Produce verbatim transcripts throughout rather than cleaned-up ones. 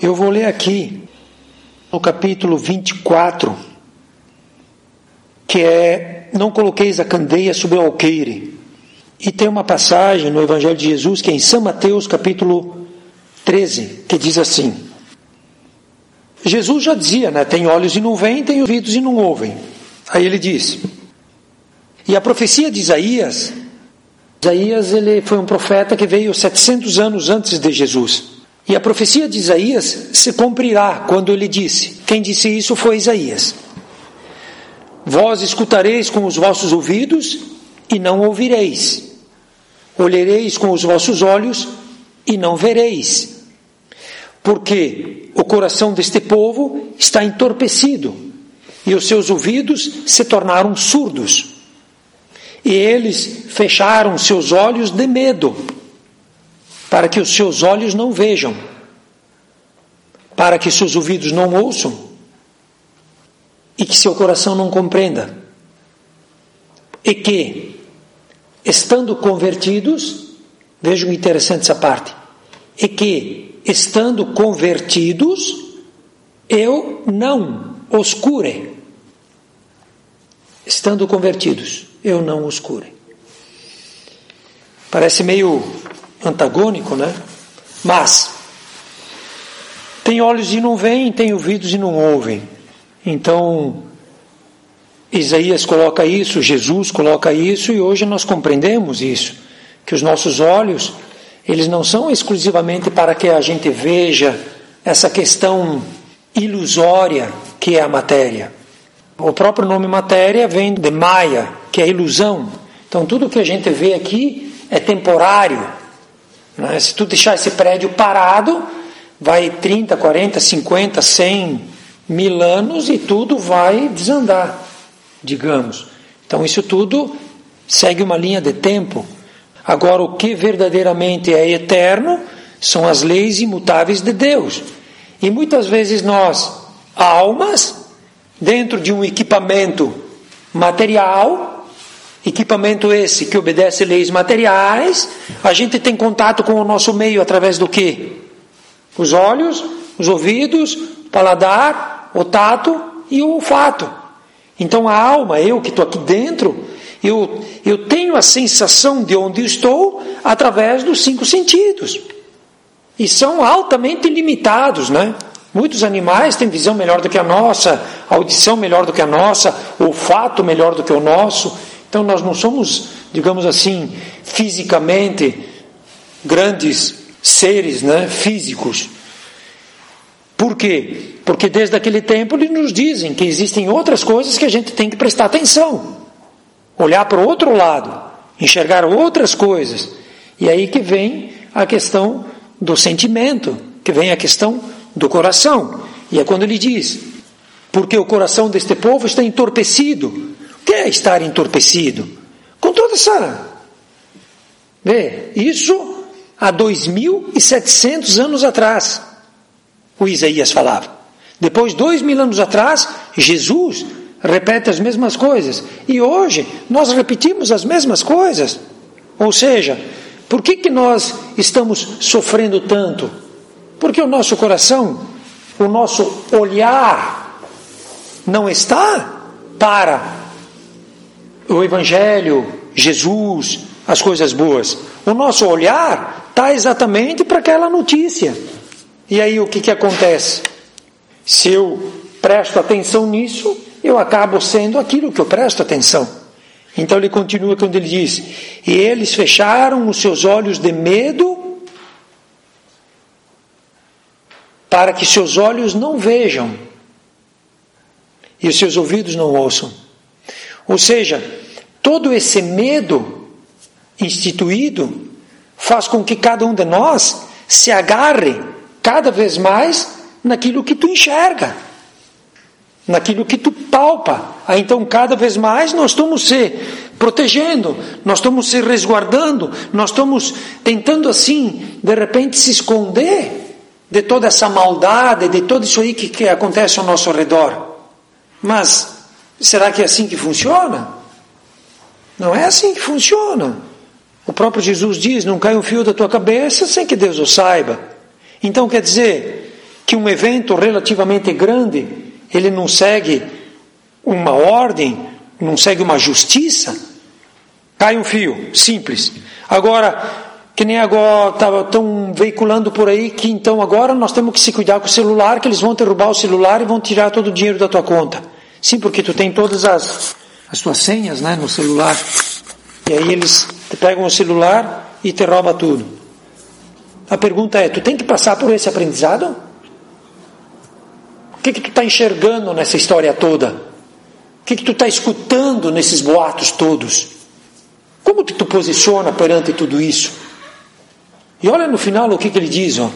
Eu vou ler aqui no capítulo vinte e quatro, que é: não coloqueis a candeia sobre o alqueire. E tem uma passagem no Evangelho de Jesus, que é em São Mateus, capítulo treze, que diz assim: Jesus já dizia, né? Tem olhos e não veem, tem ouvidos e não ouvem. Aí ele diz, e a profecia de Isaías, Isaías ele foi um profeta que veio setecentos anos antes de Jesus. E a profecia de Isaías se cumprirá quando ele disse, quem disse isso foi Isaías: vós escutareis com os vossos ouvidos e não ouvireis, olhareis com os vossos olhos e não vereis, porque o coração deste povo está entorpecido e os seus ouvidos se tornaram surdos, e eles fecharam seus olhos de medo, para que os seus olhos não vejam, para que seus ouvidos não ouçam e que seu coração não compreenda, e que, estando convertidos, vejam interessante essa parte, e que, estando convertidos, eu não os cure. Estando convertidos, eu não os cure. Parece meio antagônico, né? Mas tem olhos e não veem, tem ouvidos e não ouvem. Então Isaías coloca isso, Jesus coloca isso, e hoje nós compreendemos isso, que os nossos olhos, eles não são exclusivamente para que a gente veja essa questão ilusória que é a matéria. O próprio nome matéria vem de Maya, que é ilusão. Então tudo que a gente vê aqui é temporário, né? Se tu deixar esse prédio parado, vai trinta, quarenta, cinquenta, cem mil anos e tudo vai desandar, digamos. Então isso tudo segue uma linha de tempo. Agora, o que verdadeiramente é eterno são as leis imutáveis de Deus. E muitas vezes nós, almas, dentro de um equipamento material, equipamento esse que obedece leis materiais, a gente tem contato com o nosso meio através do quê? Os olhos, os ouvidos, o paladar, o tato e o olfato. Então a alma, eu que estou aqui dentro, eu, eu tenho a sensação de onde estou através dos cinco sentidos. E são altamente limitados, né? Muitos animais têm visão melhor do que a nossa, audição melhor do que a nossa, olfato melhor do que o nosso. Então nós não somos, digamos assim, fisicamente grandes seres, né, físicos. Por quê? Porque desde aquele tempo eles nos dizem que existem outras coisas que a gente tem que prestar atenção. Olhar para o outro lado, enxergar outras coisas. E aí que vem a questão do sentimento, que vem a questão do coração. E é quando ele diz, porque o coração deste povo está entorpecido. O que é estar entorpecido? Com toda essa... Vê, isso há dois mil e setecentos anos atrás, o Isaías falava. Depois, dois mil anos atrás, Jesus repete as mesmas coisas. E hoje, nós repetimos as mesmas coisas. Ou seja, por que que nós estamos sofrendo tanto? Porque o nosso coração, o nosso olhar não está para o Evangelho, Jesus, as coisas boas. O nosso olhar está exatamente para aquela notícia. E aí o que que acontece? Se eu presto atenção nisso, eu acabo sendo aquilo que eu presto atenção. Então ele continua quando ele diz, e eles fecharam os seus olhos de medo, para que seus olhos não vejam e os seus ouvidos não ouçam. Ou seja, todo esse medo instituído faz com que cada um de nós se agarre cada vez mais naquilo que tu enxerga, naquilo que tu palpa. Aí, então, cada vez mais nós estamos se protegendo, nós estamos se resguardando, nós estamos tentando assim, de repente, se esconder de toda essa maldade, de tudo isso aí que, que acontece ao nosso redor. Mas será que é assim que funciona? Não é assim que funciona. O próprio Jesus diz, não cai um fio da tua cabeça sem que Deus o saiba. Então quer dizer que um evento relativamente grande, ele não segue uma ordem, não segue uma justiça, cai um fio, simples. Agora, que nem agora estão veiculando por aí que então agora nós temos que se cuidar com o celular, que eles vão derrubar o celular e vão tirar todo o dinheiro da tua conta. Sim, porque tu tem todas as, as tuas senhas, né, no celular. E aí eles te pegam o celular e te roubam tudo. A pergunta é, tu tem que passar por esse aprendizado? O que que tu está enxergando nessa história toda? O que que tu está escutando nesses boatos todos? Como que tu posiciona perante tudo isso? E olha no final o que, que ele diz, ó.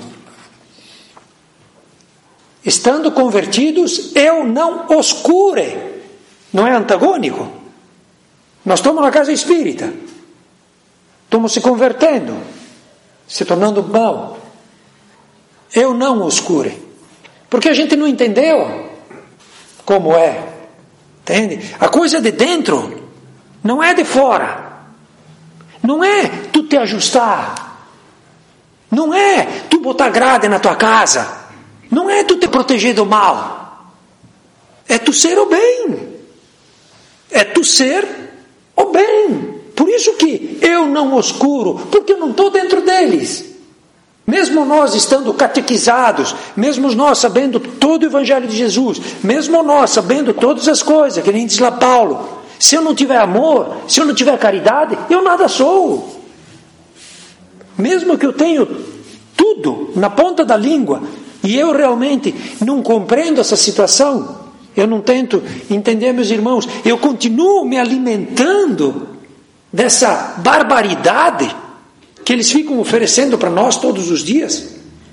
Estando convertidos, eu não os cure. Não é antagônico? Nós estamos na casa espírita. Estamos se convertendo, se tornando bom. Eu não os cure. Porque a gente não entendeu como é. Entende? A coisa de dentro não é de fora. Não é tu te ajustar. Não é tu botar grade na tua casa. Não é tu te proteger do mal. É tu ser o bem. É tu ser o bem. Por isso que eu não os curo, porque eu não estou dentro deles. Mesmo nós estando catequizados, mesmo nós sabendo todo o Evangelho de Jesus, mesmo nós sabendo todas as coisas, que nem diz lá Paulo, se eu não tiver amor, se eu não tiver caridade, eu nada sou. Mesmo que eu tenha tudo na ponta da língua, e eu realmente não compreendo essa situação, eu não tento entender, meus irmãos, eu continuo me alimentando dessa barbaridade que eles ficam oferecendo para nós todos os dias.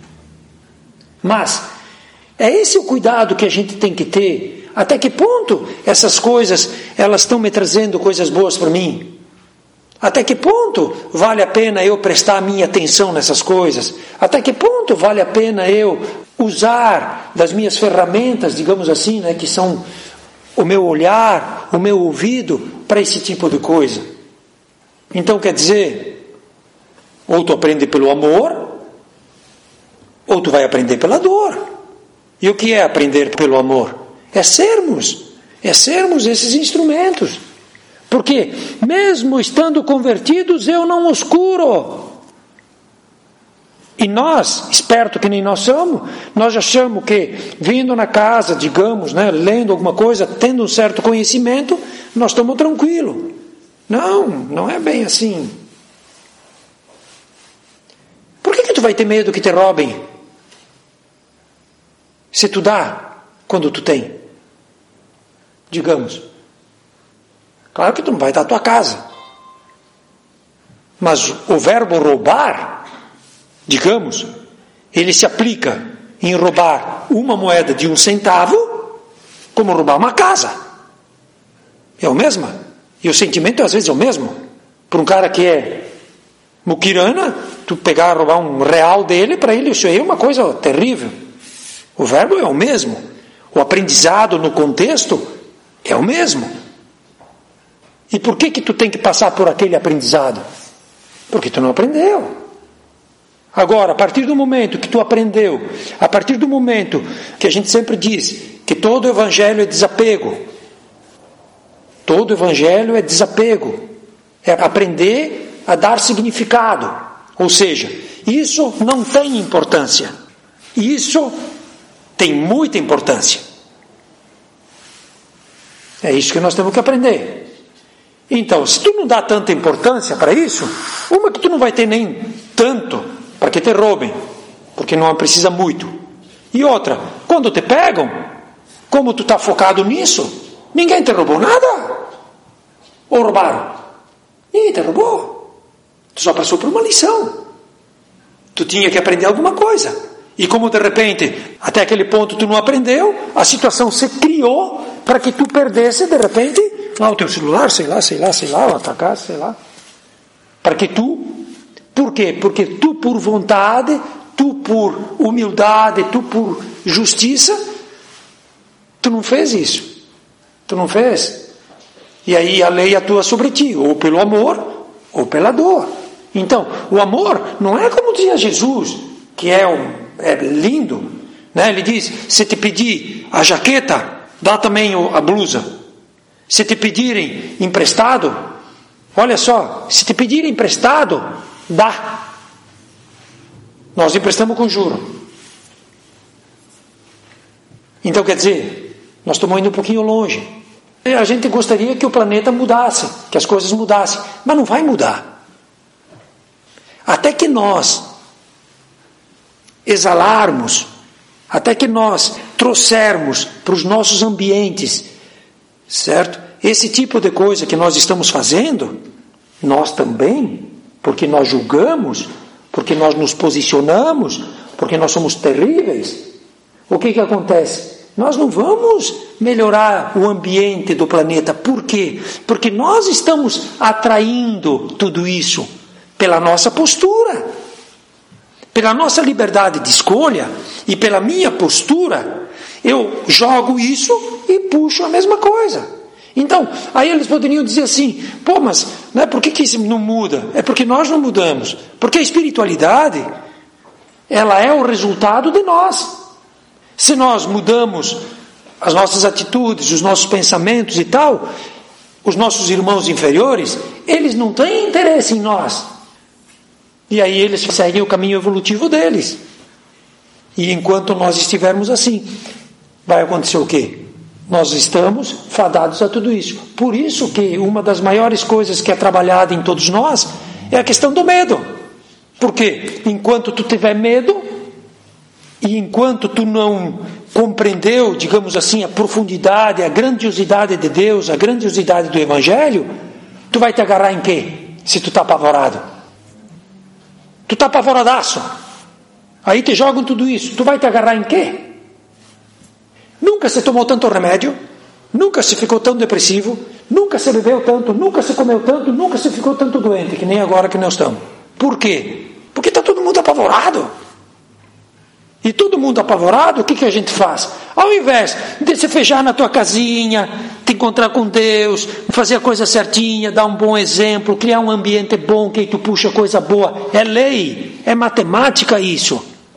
Mas é esse o cuidado que a gente tem que ter. Até que ponto essas coisas elas estão me trazendo coisas boas para mim? Até que ponto vale a pena eu prestar a minha atenção nessas coisas? Até que ponto vale a pena eu usar das minhas ferramentas, digamos assim, né, que são o meu olhar, o meu ouvido, para esse tipo de coisa? Então quer dizer, ou tu aprende pelo amor, ou tu vai aprender pela dor. E o que é aprender pelo amor? É sermos, é sermos esses instrumentos. Porque mesmo estando convertidos, eu não os curo. E nós, esperto que nem nós somos, nós achamos que vindo na casa, digamos, né, lendo alguma coisa, tendo um certo conhecimento, nós estamos tranquilos. Não, não é bem assim. Por que que tu vai ter medo que te roubem? Se tu dá, quando tu tem. Digamos. Claro que tu não vai dar a tua casa. Mas o verbo roubar, digamos, ele se aplica em roubar uma moeda de um centavo, como roubar uma casa. É o mesmo. E o sentimento às vezes é o mesmo. Para um cara que é muquirana, tu pegar e roubar um real dele, para ele isso aí é uma coisa terrível. O verbo é o mesmo. O aprendizado no contexto é o mesmo. E por que que tu tem que passar por aquele aprendizado? Porque tu não aprendeu. Agora, a partir do momento que tu aprendeu, a partir do momento que a gente sempre diz que todo evangelho é desapego, todo evangelho é desapego, é aprender a dar significado. Ou seja, isso não tem importância. Isso tem muita importância. É isso que nós temos que aprender. Então, se tu não dá tanta importância para isso, uma que tu não vai ter nem tanto para que te roubem, porque não precisa muito. E outra, quando te pegam, como tu está focado nisso, ninguém te roubou nada. Ou roubaram? Ninguém te roubou. Tu só passou por uma lição. Tu tinha que aprender alguma coisa. E como de repente, até aquele ponto tu não aprendeu, a situação se criou para que tu perdesse de repente lá o teu celular, sei lá, sei lá, sei lá, a tua casa, sei lá. Para que tu, por quê? Porque tu por vontade, tu por humildade, tu por justiça, tu não fez isso. Tu não fez. E aí a lei atua sobre ti, ou pelo amor, ou pela dor. Então, o amor não é como dizia Jesus, que é, um, é lindo, Né? Ele diz, se te pedir a jaqueta, dá também a blusa. Se te pedirem emprestado, olha só, se te pedirem emprestado, dá. Nós emprestamos com juro. Então, quer dizer, nós estamos indo um pouquinho longe. A gente gostaria que o planeta mudasse, que as coisas mudassem, mas não vai mudar. Até que nós exalarmos, até que nós trouxermos para os nossos ambientes, certo? Esse tipo de coisa que nós estamos fazendo, nós também, porque nós julgamos, porque nós nos posicionamos, porque nós somos terríveis, o que que acontece? Nós não vamos melhorar o ambiente do planeta. Por quê? Porque nós estamos atraindo tudo isso pela nossa postura, pela nossa liberdade de escolha e pela minha postura. Eu jogo isso e puxo a mesma coisa. Então, aí eles poderiam dizer assim, pô, mas né, por que, que isso não muda? É porque nós não mudamos. Porque a espiritualidade, ela é o resultado de nós. Se nós mudamos as nossas atitudes, os nossos pensamentos e tal, os nossos irmãos inferiores, eles não têm interesse em nós. E aí eles seguem o caminho evolutivo deles. E enquanto nós estivermos assim, vai acontecer o quê? Nós estamos fadados a tudo isso. Por isso que uma das maiores coisas que é trabalhada em todos nós é a questão do medo. Por quê? Enquanto tu tiver medo, e enquanto tu não compreendeu, digamos assim, a profundidade, a grandiosidade de Deus, a grandiosidade do Evangelho, tu vai te agarrar em quê? Se tu está apavorado. Tu está apavoradaço. Aí te jogam tudo isso. Tu vai te agarrar em quê? Nunca se tomou tanto remédio, nunca se ficou tão depressivo, nunca se bebeu tanto, nunca se comeu tanto, nunca se ficou tanto doente, que nem agora que nós estamos. Por quê? Porque está todo mundo apavorado. E todo mundo apavorado, o que, que a gente faz? Ao invés de se fechar na tua casinha, te encontrar com Deus, fazer a coisa certinha, dar um bom exemplo, criar um ambiente bom, que tu puxa coisa boa, é lei, é matemática isso.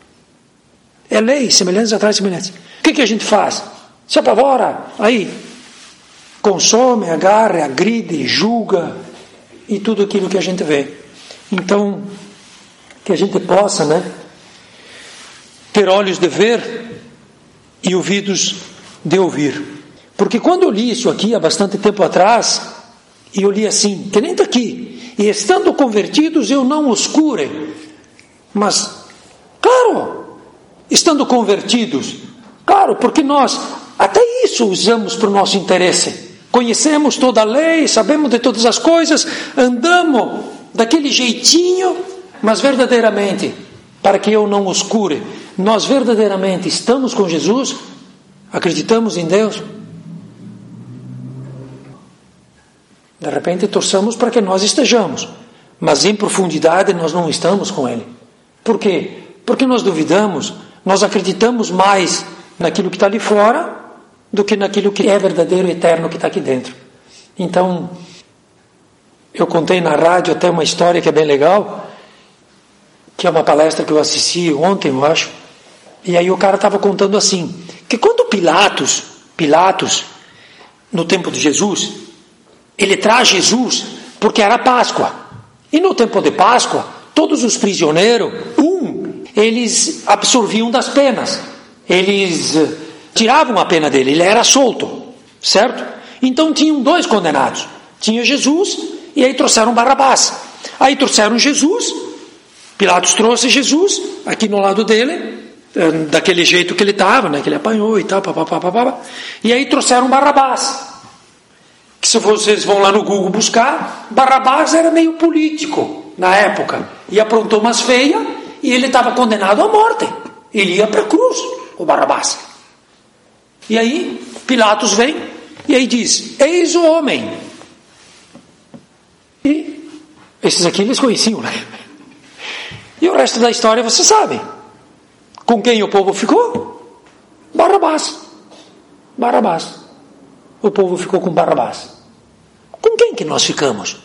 É lei, semelhantes atrás de semelhantes. O que, que a gente faz? Se apavora, aí consome, agarra, agride, julga e tudo aquilo que a gente vê. Então, que a gente possa, né, ter olhos de ver e ouvidos de ouvir. Porque quando eu li isso aqui há bastante tempo atrás, e eu li assim, que nem está aqui, e estando convertidos eu não os cure, mas, claro, estando convertidos, claro, porque nós até isso usamos para o nosso interesse. Conhecemos toda a lei, sabemos de todas as coisas, andamos daquele jeitinho, mas verdadeiramente, para que eu não os cure, nós verdadeiramente estamos com Jesus, acreditamos em Deus. De repente torçamos para que nós estejamos, mas em profundidade nós não estamos com Ele. Por quê? Porque nós duvidamos, nós acreditamos mais naquilo que está ali fora do que naquilo que é verdadeiro e eterno que está aqui dentro. Então, eu contei na rádio até uma história que é bem legal, que é uma palestra que eu assisti ontem, eu acho, e aí o cara estava contando assim, que quando Pilatos, Pilatos, no tempo de Jesus, ele traz Jesus porque era Páscoa, e no tempo de Páscoa, todos os prisioneiros, um, eles absorviam das penas, eles tiravam a pena dele, ele era solto, certo? Então tinham dois condenados, tinha Jesus, e aí trouxeram Barrabás, aí trouxeram Jesus, Pilatos trouxe Jesus, aqui no lado dele, daquele jeito que ele estava, né, que ele apanhou e tal, papapá, papapá, e aí trouxeram Barrabás, que se vocês vão lá no Google buscar, Barrabás era meio político na época, e aprontou umas feias, e ele estava condenado à morte, ele ia para a cruz, o Barrabás. E aí Pilatos vem, e aí diz, eis o homem. E esses aqui eles conheciam, né? E o resto da história você sabe. Com quem o povo ficou? Barrabás. Barrabás. O povo ficou com Barrabás. Com quem que nós ficamos?